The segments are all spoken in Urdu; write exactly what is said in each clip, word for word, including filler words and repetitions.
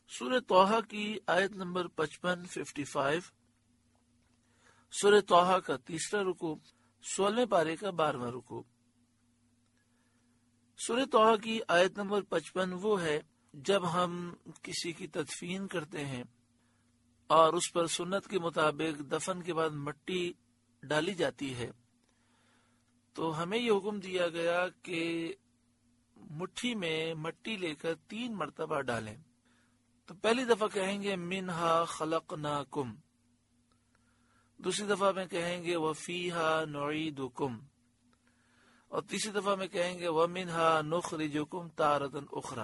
سورہ طٰہٰ کی آیت نمبر پچپن ففٹی فائیو، سورہ طٰہٰ کا تیسرا رکوع، سولہویں پارے کا بارہواں رکوع۔ سورہ طٰہٰ کی آیت نمبر پچپن وہ ہے جب ہم کسی کی تدفین کرتے ہیں اور اس پر سنت کے مطابق دفن کے بعد مٹی ڈالی جاتی ہے، تو ہمیں یہ حکم دیا گیا کہ مٹھی میں مٹی لے کر تین مرتبہ ڈالیں۔ تو پہلی دفعہ کہیں گے منہا خلقناکم، دوسری دفعہ میں کہیں گے وفیہا نعیدکم، اور تیسری دفعہ میں کہیں گے ومنہا نخرجکم تارۃ اخری۔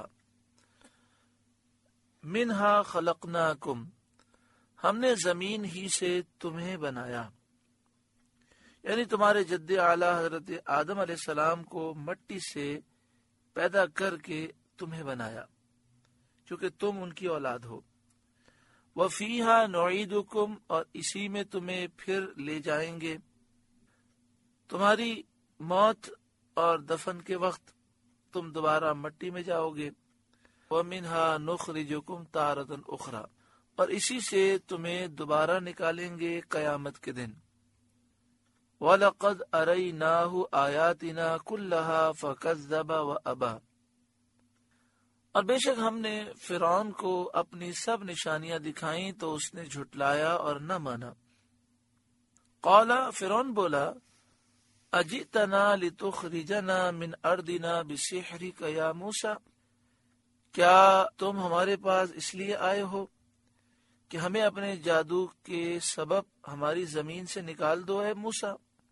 منہا خلقناکم، ہم نے زمین ہی سے تمہیں بنایا، یعنی تمہارے جد اعلیٰ حضرت آدم علیہ السلام کو مٹی سے پیدا کر کے تمہیں بنایا، چونکہ تم ان کی اولاد ہو۔ وفیہا نعیدکم، اور اسی میں تمہیں پھر لے جائیں گے۔ تمہاری موت اور دفن کے وقت تم دوبارہ مٹی میں جاؤ گے۔ ومنہا نخرجکم تارۃ اخری، اور اسی سے تمہیں دوبارہ نکالیں گے قیامت کے دن۔ وَلَقَدْ أَرَيْنَاهُ آيَاتِنَا كُلَّهَا فَكَذَّبَ وَأَبَى، اور بے شک ہم نے فرعون کو اپنی سب نشانیاں دکھائیں تو اس نے جھٹلایا اور نہ مانا۔ قال، فرعون بولا، اجئتنا لتخرجنا من ارضنا بسحرک یا موسیٰ، کیا تم ہمارے پاس اس لیے آئے ہو کہ ہمیں اپنے جادو کے سبب ہماری زمین سے نکال دو اے موسیٰ،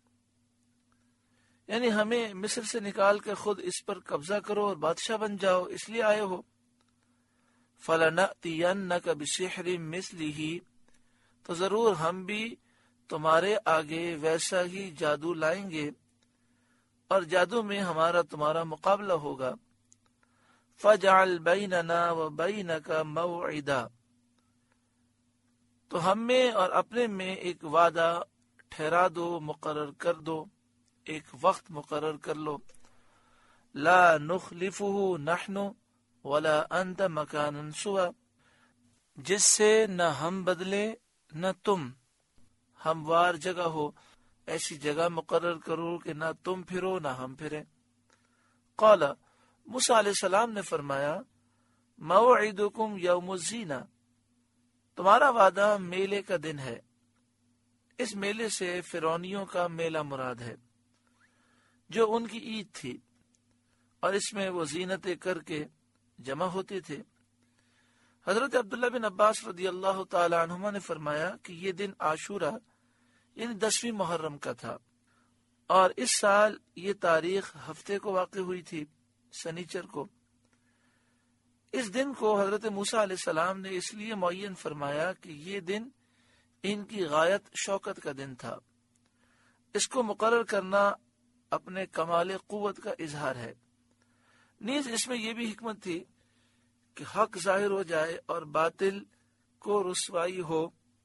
یعنی ہمیں مصر سے نکال کر خود اس پر قبضہ کرو اور بادشاہ بن جاؤ، اس لیے آئے ہو؟ فَلَنَأْتِيَنَّكَ بِسِحْرٍ مِثْلِهِ، تو ضرور ہم بھی تمہارے آگے ویسا ہی جادو لائیں گے اور جادو میں ہمارا تمہارا مقابلہ ہوگا۔ فَاجْعَلْ بَيْنَنَا وَبَيْنَكَ مَوْعِدًا، تو ہم میں اور اپنے میں ایک وعدہ ٹھہرا دو، مقرر کر دو، ایک وقت مقرر کر لو۔ لا نخلفه نحن ولا انت مکانا سوا، جس سے نہ ہم بدلے نہ تم، ہموار جگہ ہو، ایسی جگہ مقرر کرو کہ نہ تم پھرو نہ ہم پھریں۔ قال، موسیٰ علیہ السلام نے فرمایا، موعدکم یوم الزینہ، تمہارا وعدہ میلے کا دن ہے۔ اس میلے سے فرعونیوں کا میلہ مراد ہے، جو ان کی عید تھی، اور اس میں وہ زینتیں کر کے جمع ہوتے تھے۔ حضرت عبداللہ بن عباس رضی اللہ تعالی عنہما نے فرمایا کہ یہ دن عاشورہ یعنی دسویں محرم کا تھا، اور اس سال یہ تاریخ ہفتے کو واقع ہوئی تھی، سنیچر کو۔ اس دن کو حضرت موسیٰ علیہ السلام نے اس لیے معین فرمایا کہ یہ دن ان کی غایت شوکت کا دن تھا۔ اس کو مقرر کرنا اپنے کمال قوت کا اظہار ہے۔ نیز اس میں یہ بھی حکمت تھی کہ حق ظاہر ہو جائے اور باطل کو رسوائی ہو۔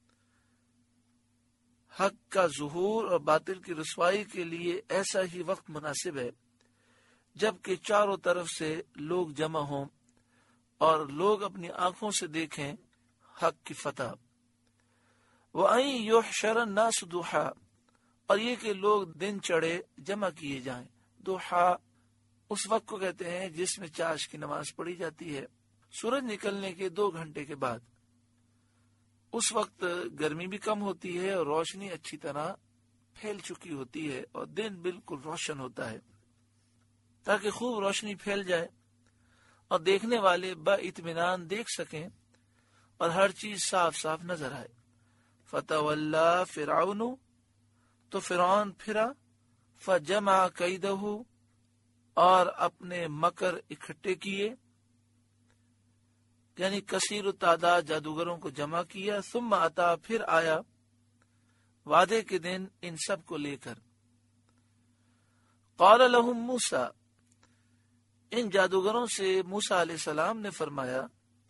حق کا ظہور اور باطل کی رسوائی کے لیے ایسا ہی وقت مناسب ہے جبکہ چاروں طرف سے لوگ جمع ہوں اور لوگ اپنی آنکھوں سے دیکھیں حق کی فتح۔ وَأَن يُحْشَرَ النَّاسُ ضُحًى، اور یہ کہ لوگ دن چڑھے جمع کیے جائیں۔ ضحیٰ اس وقت کو کہتے ہیں جس میں چاش کی نماز پڑھی جاتی ہے، سورج نکلنے کے دو گھنٹے کے بعد۔ اس وقت گرمی بھی کم ہوتی ہے اور روشنی اچھی طرح پھیل چکی ہوتی ہے اور دن بالکل روشن ہوتا ہے، تاکہ خوب روشنی پھیل جائے اور دیکھنے والے با اطمینان دیکھ سکیں اور ہر چیز صاف صاف نظر آئے۔ فتولی فرعون، تو فرعون پھرا، فجمع کیدہ، اور اپنے مکر اکٹھے کیے، یعنی کثیر التعداد جادوگروں کو جمع کیا۔ ثم اتا، پھر آیا وعدے کے دن ان سب کو لے کر۔ قال لهم موسیٰ، ان جادوگروں سے موسیٰ علیہ السلام نے فرمایا،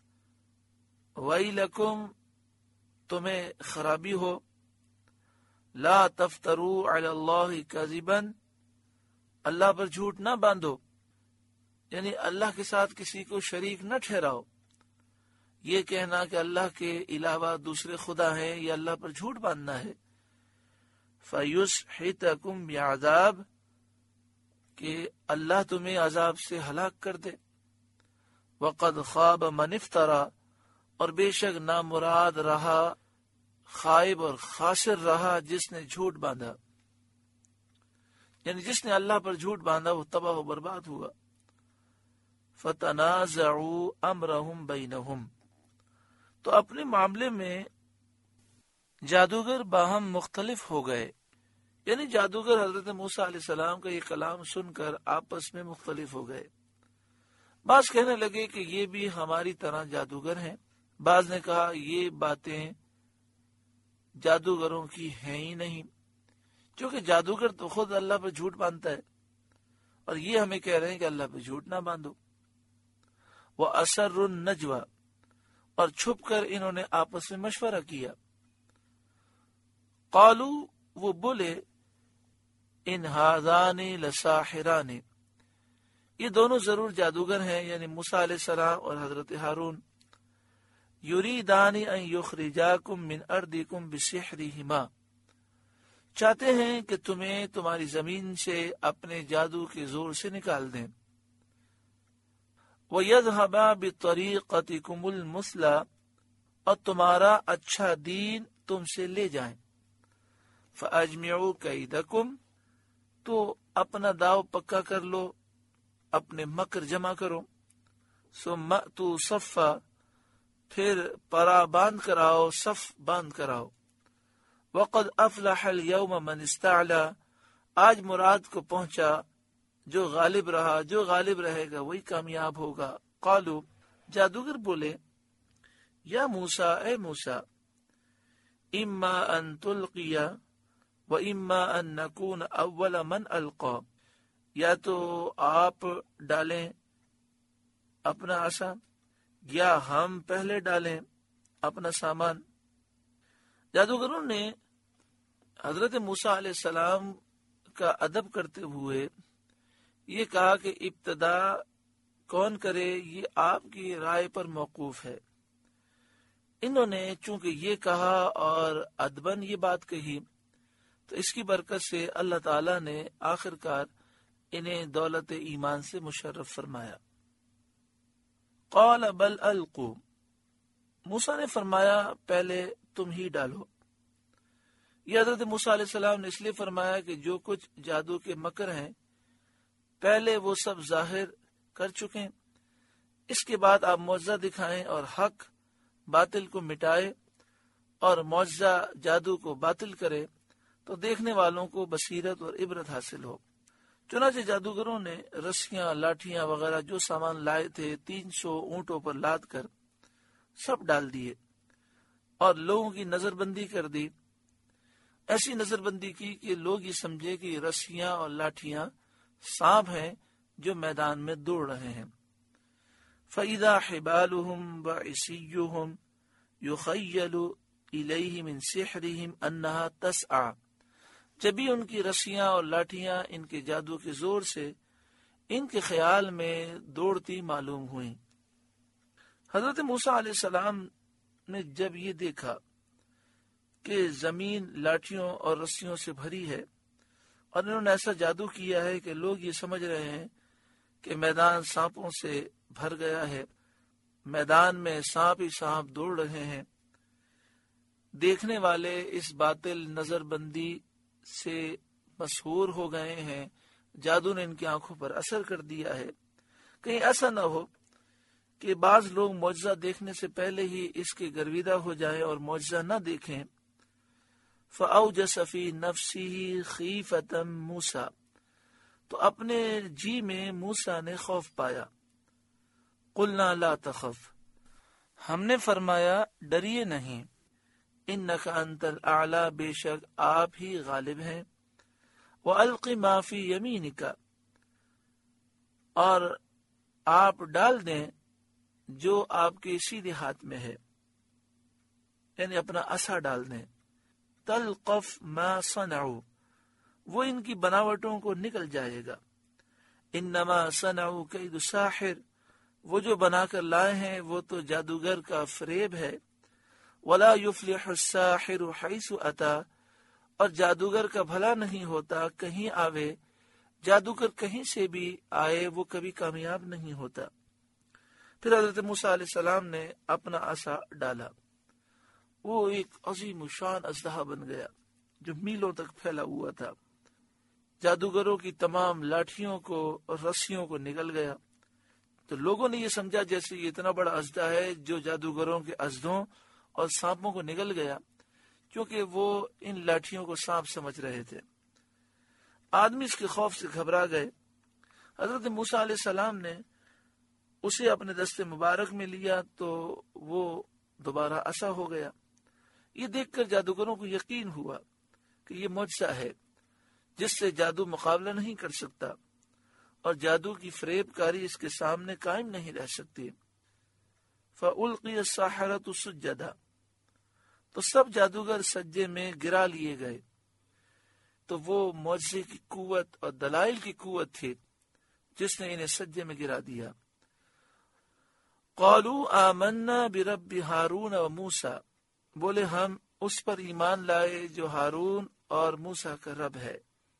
ویلکم، تمہیں خرابی ہو، لا تفتروا علی اللہ کذبا، اللہ پر جھوٹ نہ باندھو، یعنی اللہ کے ساتھ کسی کو شریک نہ ٹھہراؤ، یہ کہنا کہ اللہ کے علاوہ دوسرے خدا ہیں یا اللہ پر جھوٹ باندھنا ہے. فَيُسْحِتَكُمْ بِعَذَابٍ کہ اللہ تمہیں عذاب سے ہلاک کر دے. وَقَدْ خَابَ مَنِ افْتَرَى اور بے شک نامراد رہا، خائب اور خاسر رہا جس نے جھوٹ باندھا، یعنی جس نے اللہ پر جھوٹ باندھا وہ تباہ و برباد ہوا. فَتَنَازَعُوا أَمْرَهُمْ بَيْنَهُمْ تو اپنے معاملے میں جادوگر باہم مختلف ہو گئے، یعنی جادوگر حضرت موسیٰ علیہ السلام کا یہ کلام سن کر آپس میں مختلف ہو گئے. بعض کہنے لگے کہ یہ بھی ہماری طرح جادوگر ہیں، بعض نے کہا یہ باتیں جادوگروں کی ہیں ہی نہیں، کیونکہ جادوگر تو خود اللہ پر جھوٹ باندھتا ہے اور یہ ہمیں کہہ رہے ہیں کہ اللہ پہ جھوٹ نہ باندھو. وَأَسَرُّ النَّجْوَى اور چھپ کر انہوں نے آپس میں مشورہ کیا. قالوا وہ بولے ان ہذان لساحران یہ دونوں ضرور جادوگر ہیں، یعنی موسیٰ علیہ السلام اور حضرت ہارون. یریدان ان یخرجاکم من ارضکم بسحرہما چاہتے ہیں کہ تمہیں تمہاری زمین سے اپنے جادو کے زور سے نکال دیں. وَيَذْهَبَا بِطَرِيقَتِكُمُ الْمُثْلَى اور تمہارا اچھا دین تم سے لے جائیں. فَأَجْمِعُوا كَيْدَكُمْ تو اپنا داؤ پکا کر لو، اپنے مکر جمع کرو. ثُمَّ أْتُوا صَفًّا پھر پرا باندھ کر آؤ، صف باندھ کر آؤ. وَقَدْ أَفْلَحَ الْيَوْمَ مَنِ اسْتَعْلَى آج مراد کو پہنچا جو غالب رہا، جو غالب رہے گا وہی کامیاب ہوگا. قالوا جادوگر بولے یا موسیٰ اے موسیٰ اما ان تلقی و اما ان نکون اول من القا یا تو آپ ڈالیں اپنا عصا یا ہم پہلے ڈالیں اپنا سامان. جادوگروں نے حضرت موسیٰ علیہ السلام کا ادب کرتے ہوئے یہ کہا کہ ابتدا کون کرے یہ آپ کی رائے پر موقوف ہے. انہوں نے چونکہ یہ کہا اور ادبن یہ بات کہی تو اس کی برکت سے اللہ تعالی نے آخر کار انہیں دولت ایمان سے مشرف فرمایا. قال بل القوا موسیٰ نے فرمایا پہلے تم ہی ڈالو. یہ حضرت موسیٰ علیہ السلام نے اس لیے فرمایا کہ جو کچھ جادو کے مکر ہیں پہلے وہ سب ظاہر کر چکے، اس کے بعد آپ معجزہ دکھائیں اور حق باطل کو مٹائے اور معجزہ جادو کو باطل کرے تو دیکھنے والوں کو بصیرت اور عبرت حاصل ہو. چنانچہ جادوگروں نے رسیاں، لاٹھیاں وغیرہ جو سامان لائے تھے تین سو اونٹوں پر لاد کر سب ڈال دیے اور لوگوں کی نظر بندی کر دی. ایسی نظر بندی کی کہ لوگ یہ سمجھے کہ رسیاں اور لاٹھیاں سانپ ہیں جو میدان میں دوڑ رہے ہیں. فَإِذَا حِبَالُهُمْ وَعِصِيُّهُمْ يُخَيَّلُ إِلَيْهِ مِنْ سِحْرِهِمْ أَنَّهَا تَسْعَى جبھی ان کی رسیاں اور لاٹھیاں ان کے جادو کے زور سے ان کے خیال میں دوڑتی معلوم ہوئیں. حضرت موسیٰ علیہ السلام نے جب یہ دیکھا کہ زمین لاٹھیوں اور رسیوں سے بھری ہے اور انہوں نے ایسا جادو کیا ہے کہ لوگ یہ سمجھ رہے ہیں کہ میدان سانپوں سے بھر گیا ہے، میدان میں سانپ ہی سانپ دوڑ رہے ہیں، دیکھنے والے اس باطل نظر بندی سے مسحور ہو گئے ہیں، جادو نے ان کی آنکھوں پر اثر کر دیا ہے. کہیں ایسا نہ ہو کہ بعض لوگ معجزہ دیکھنے سے پہلے ہی اس کے گرویدہ ہو جائیں اور معجزہ نہ دیکھیں. فَأَوْجَسَ فِي نَفْسِهِ خِيفَةً مُوسَى تو اپنے جی میں موسیٰ نے خوف پایا. قُلْنَا لَا تَخَفْ ہم نے فرمایا ڈریے نہیں، اِنَّكَ أَنْتَ الْأَعْلَى بے شک آپ ہی غالب ہیں. وَأَلْقِ مَا فِي يَمِينِكَ اور آپ ڈال دیں جو آپ کے سیدھے ہاتھ میں ہے، یعنی اپنا عصا ڈال دیں. تلقف ما صنعوا وہ ان کی بناوٹوں کو نکل جائے گا. انما صنعوا کید ساحر وہ جو بنا کر لائے ہیں وہ تو جادوگر کا فریب ہے. ولا یفلح الساحر حیث اتا، اور جادوگر کا بھلا نہیں ہوتا کہیں آوے. جادوگر کہیں سے بھی آئے وہ کبھی کامیاب نہیں ہوتا. پھر حضرت موسیٰ علیہ السلام نے اپنا عصا ڈالا. وہ ایک عظیم شان اژدہا بن گیا جو میلوں تک پھیلا ہوا تھا. جادوگروں کی تمام لاٹھیوں کو اور رسیوں کو نگل گیا. تو لوگوں نے یہ سمجھا جیسے یہ اتنا بڑا اژدہا ہے جو جادوگروں کے اژدوں اور سانپوں کو نگل گیا، کیونکہ وہ ان لاٹھیوں کو سانپ سمجھ رہے تھے. آدمی اس کے خوف سے گھبرا گئے. حضرت موسیٰ علیہ السلام نے اسے اپنے دست مبارک میں لیا تو وہ دوبارہ عصا ہو گیا. یہ دیکھ کر جادوگروں کو یقین ہوا کہ یہ معجزہ ہے جس سے جادو مقابلہ نہیں کر سکتا، اور جادو کی فریب کاری اس کے سامنے قائم نہیں رہ سکتی. فَأُلْقِيَ السَّحَرَةُ سُجَّدًا، تو سب جادوگر سجدے میں گرا لیے گئے. تو وہ معجزے کی قوت اور دلائل کی قوت تھی جس نے انہیں سجدے میں گرا دیا. قالوا آمنا برب ہارون و موسیٰ، بولے ہم اس پر ایمان لائے جو ہارون اور موسیٰ کا رب ہے.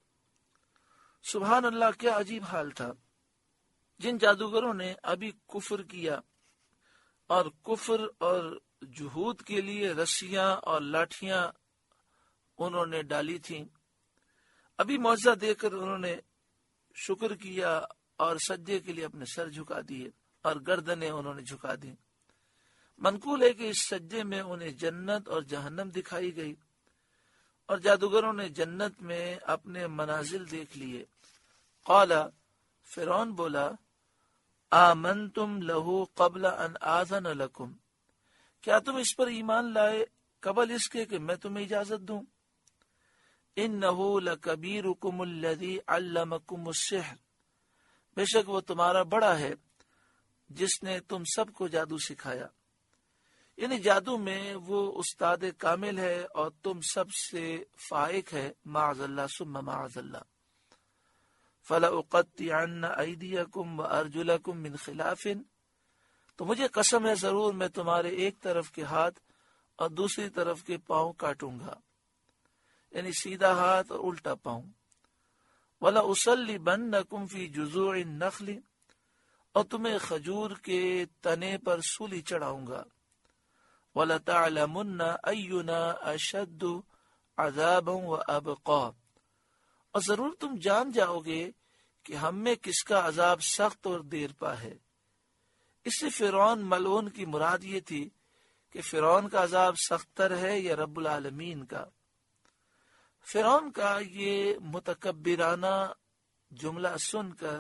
سبحان اللہ، کیا عجیب حال تھا. جن جادوگروں نے ابھی کفر کیا اور کفر اور جہود کے لیے رسیاں اور لاٹھیاں انہوں نے ڈالی تھیں، ابھی معجزہ دے کر انہوں نے شکر کیا اور سجدے کے لیے اپنے سر جھکا دیے اور گردنیں انہوں نے جھکا دی. منقول ہے کہ اس سجدے میں انہیں جنت اور جہنم دکھائی گئی، اور جادوگروں نے جنت میں اپنے منازل دیکھ لیے. قال، فرعون بولا، آمنتم لہو قبل ان آذن لکم، کیا تم اس پر ایمان لائے قبل اس کے کہ میں تمہیں اجازت دوں؟ انہو لکبیرکم الذی علمکم السحر، بے شک وہ تمہارا بڑا ہے جس نے تم سب کو جادو سکھایا. یعنی جادو میں وہ استاد کامل ہے اور تم سب سے فائق ہے. معاذ اللہ ثم معاذ اللہ. فَلَأُقَطِّعَنَّ أَيْدِيَكُمْ وَأَرْجُلَكُمْ مِنْ خِلَافٍ، تو مجھے قسم ہے ضرور میں تمہارے ایک طرف کے ہاتھ اور دوسری طرف کے پاؤں کاٹوں گا، یعنی سیدھا ہاتھ اور الٹا پاؤں. وَلَأُصَلِّبَنَّكُمْ فِي جُذُوعِ النَّخْلِ، اور تمہیں کھجور کے تنے پر سولی چڑھاؤں گا. وَلَتَعْلَمُنَّ أَيُّنَا أَشَدُّ عَذَابًا وَأَبْقَىٰ، اور ضرور تم جان جاؤ گے کہ ہم میں کس کا عذاب سخت اور دیر پا ہے. اس سے فرعون ملعون کی مراد یہ تھی کہ فرعون کا عذاب سخت تر ہے یا رب العالمین کا. فرعون کا یہ متکبرانہ جملہ سن کر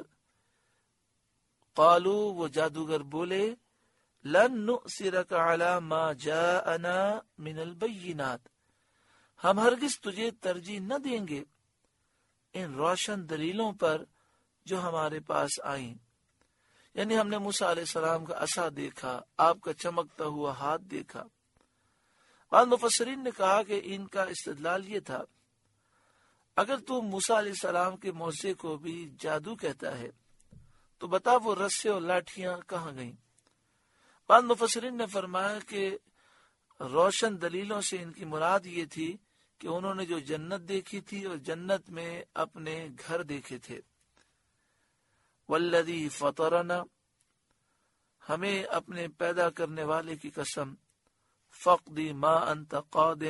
قالو، وہ جادوگر بولے، لن نؤثرک علی ما جاءنا من البینات، ہم ہرگز تجھے ترجیح نہ دیں گے ان روشن دلیلوں پر جو ہمارے پاس آئیں. یعنی ہم نے موسیٰ علیہ السلام کا عصا دیکھا، آپ کا چمکتا ہوا ہاتھ دیکھا. بعض مفسرین نے کہا کہ ان کا استدلال یہ تھا، اگر تو موسیٰ علیہ السلام کے معجزے کو بھی جادو کہتا ہے تو بتا وہ رسے اور لاٹھیاں کہاں گئیں. بعض مفسرین نے فرمایا کہ روشن دلیلوں سے ان کی مراد یہ تھی کہ انہوں نے جو جنت دیکھی تھی اور جنت میں اپنے گھر دیکھے تھے. والذی فطرنا، ہمیں اپنے پیدا کرنے والے کی قسم، فقدی ما انت قاد،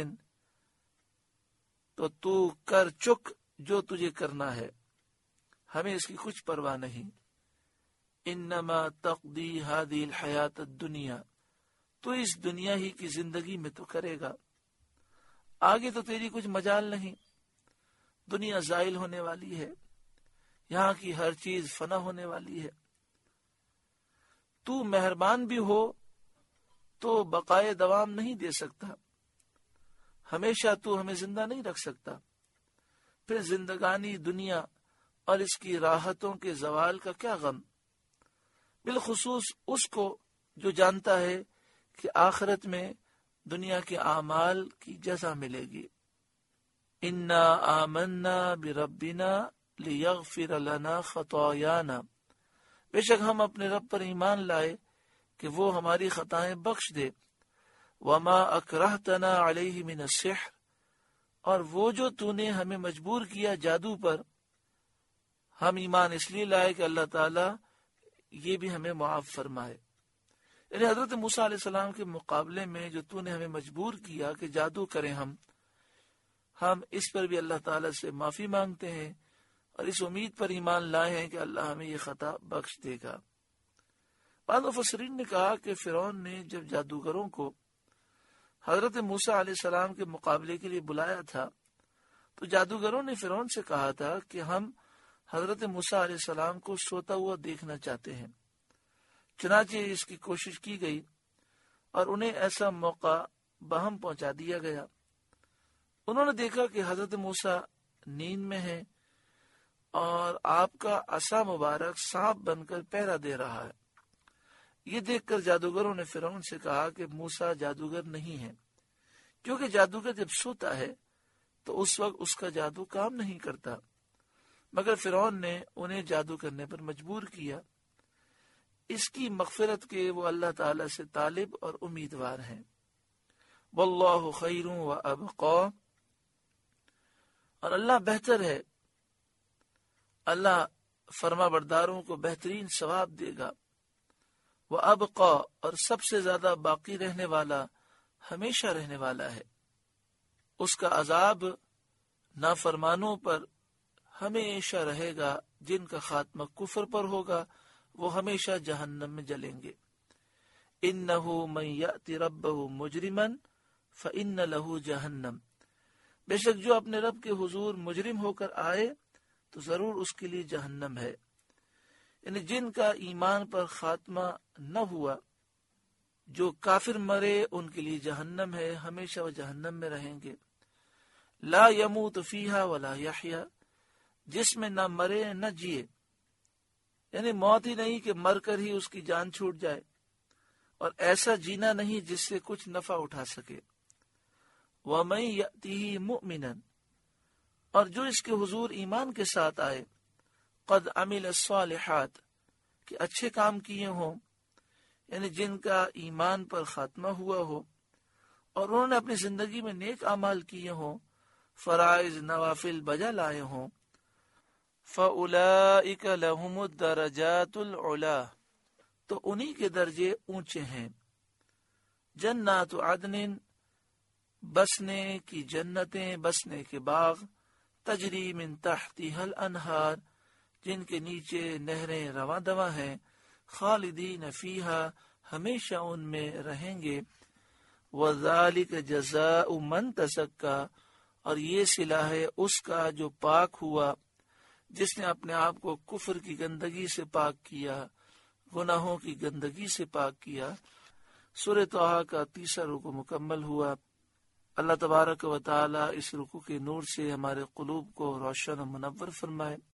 تو تو کر چک جو تجھے کرنا ہے، ہمیں اس کی کچھ پرواہ نہیں. انما تقضی هذه الحیات الدنیا، تو اس دنیا ہی کی زندگی میں تو کرے گا، آگے تو تیری کچھ مجال نہیں. دنیا زائل ہونے والی ہے، یہاں کی ہر چیز فنا ہونے والی ہے. تو مہربان بھی ہو تو بقائے دوام نہیں دے سکتا، ہمیشہ تو ہمیں زندہ نہیں رکھ سکتا. پھر زندگانی دنیا اور اس کی راحتوں کے زوال کا کیا غم، بالخصوص اس کو جو جانتا ہے کہ آخرت میں دنیا کے اعمال کی جزا ملے گی. انا آمنا بربنا لیغفر لنا خطایانا، بے شک ہم اپنے رب پر ایمان لائے کہ وہ ہماری خطائیں بخش دے. وما اکرہتنا علیہ من السحر، اور وہ جو تو نے ہمیں مجبور کیا جادو پر، ہم ایمان اس لیے لائے کہ اللہ تعالیٰ یہ بھی ہمیں معاف فرمائے. یعنی حضرت موسیٰ علیہ السلام کے مقابلے میں جو تو نے ہمیں مجبور کیا کہ جادو کریں ہم ہم اس پر بھی اللہ تعالیٰ سے معافی مانگتے ہیں اور اس امید پر ایمان لائے ہیں کہ اللہ ہمیں یہ خطا بخش دے گا. بعض مفسرین نے کہا کہ فرعون نے جب جادوگروں کو حضرت موسیٰ علیہ السلام کے مقابلے کے لیے بلایا تھا تو جادوگروں نے فرعون سے کہا تھا کہ ہم حضرت موسیٰ علیہ السلام کو سوتا ہوا دیکھنا چاہتے ہیں. چنانچہ اس کی کوشش کی گئی اور انہیں ایسا موقع بہم پہنچا دیا گیا. انہوں نے دیکھا کہ حضرت موسیٰ نیند میں ہے اور آپ کا عصا مبارک سانپ بن کر پہرا دے رہا ہے. یہ دیکھ کر جادوگروں نے فرعون سے کہا کہ موسیٰ جادوگر نہیں ہے، کیونکہ جادوگر جب سوتا ہے تو اس وقت اس کا جادو کام نہیں کرتا. مگر فرعون نے انہیں جادو کرنے پر مجبور کیا. اس کی مغفرت کے وہ اللہ تعالی سے طالب اور امیدوار ہیں. واللہ خیر و ابقا، اور اللہ بہتر ہے، اللہ فرما برداروں کو بہترین ثواب دے گا. وہ ابقا، اور سب سے زیادہ باقی رہنے والا، ہمیشہ رہنے والا ہے. اس کا عذاب نافرمانوں پر ہمیشہ رہے گا. جن کا خاتمہ کفر پر ہوگا وہ ہمیشہ جہنم میں جلیں گے. انہ من یأت ربہ مجرما فإن لہ جہنم، بے شک جو اپنے رب کے حضور مجرم ہو کر آئے تو ضرور اس کے لیے جہنم ہے. یعنی جن کا ایمان پر خاتمہ نہ ہوا، جو کافر مرے، ان کے لیے جہنم ہے، ہمیشہ وہ جہنم میں رہیں گے. لا یموت فیہا ولا یحیا، جس میں نہ مرے نہ جیے، یعنی موت ہی نہیں کہ مر کر ہی اس کی جان چھوٹ جائے، اور ایسا جینا نہیں جس سے کچھ نفع اٹھا سکے. وَمَن یَأْتِهِ مُؤْمِنًا، اور جو اس کے حضور ایمان کے ساتھ آئے، قد عمل الصالحات، کہ اچھے کام کیے ہوں، یعنی جن کا ایمان پر خاتمہ ہوا ہو اور انہوں نے اپنی زندگی میں نیک اعمال کیے ہوں، فرائض نوافل بجا لائے ہوں، فَأُولَئِكَ لَهُمُ الدَّرَجَاتُ الْعُلَا، تو انہی کے درجے اونچے ہیں. جنات عدن، بسنے کی جنتیں، بسنے کے باغ، تجری من تحتها الانہار، جن کے نیچے نہریں رواں دواں ہیں، خالدین فیہا، ہمیشہ ان میں رہیں گے. وذالک جزاء من تزکا، اور یہ صلہ ہے اس کا جو پاک ہوا، جس نے اپنے آپ کو کفر کی گندگی سے پاک کیا، گناہوں کی گندگی سے پاک کیا. سورہ طٰہٰ کا تیسرا رکوع مکمل ہوا. اللہ تبارک و تعالی اس رکوع کے نور سے ہمارے قلوب کو روشن و منور فرمائے.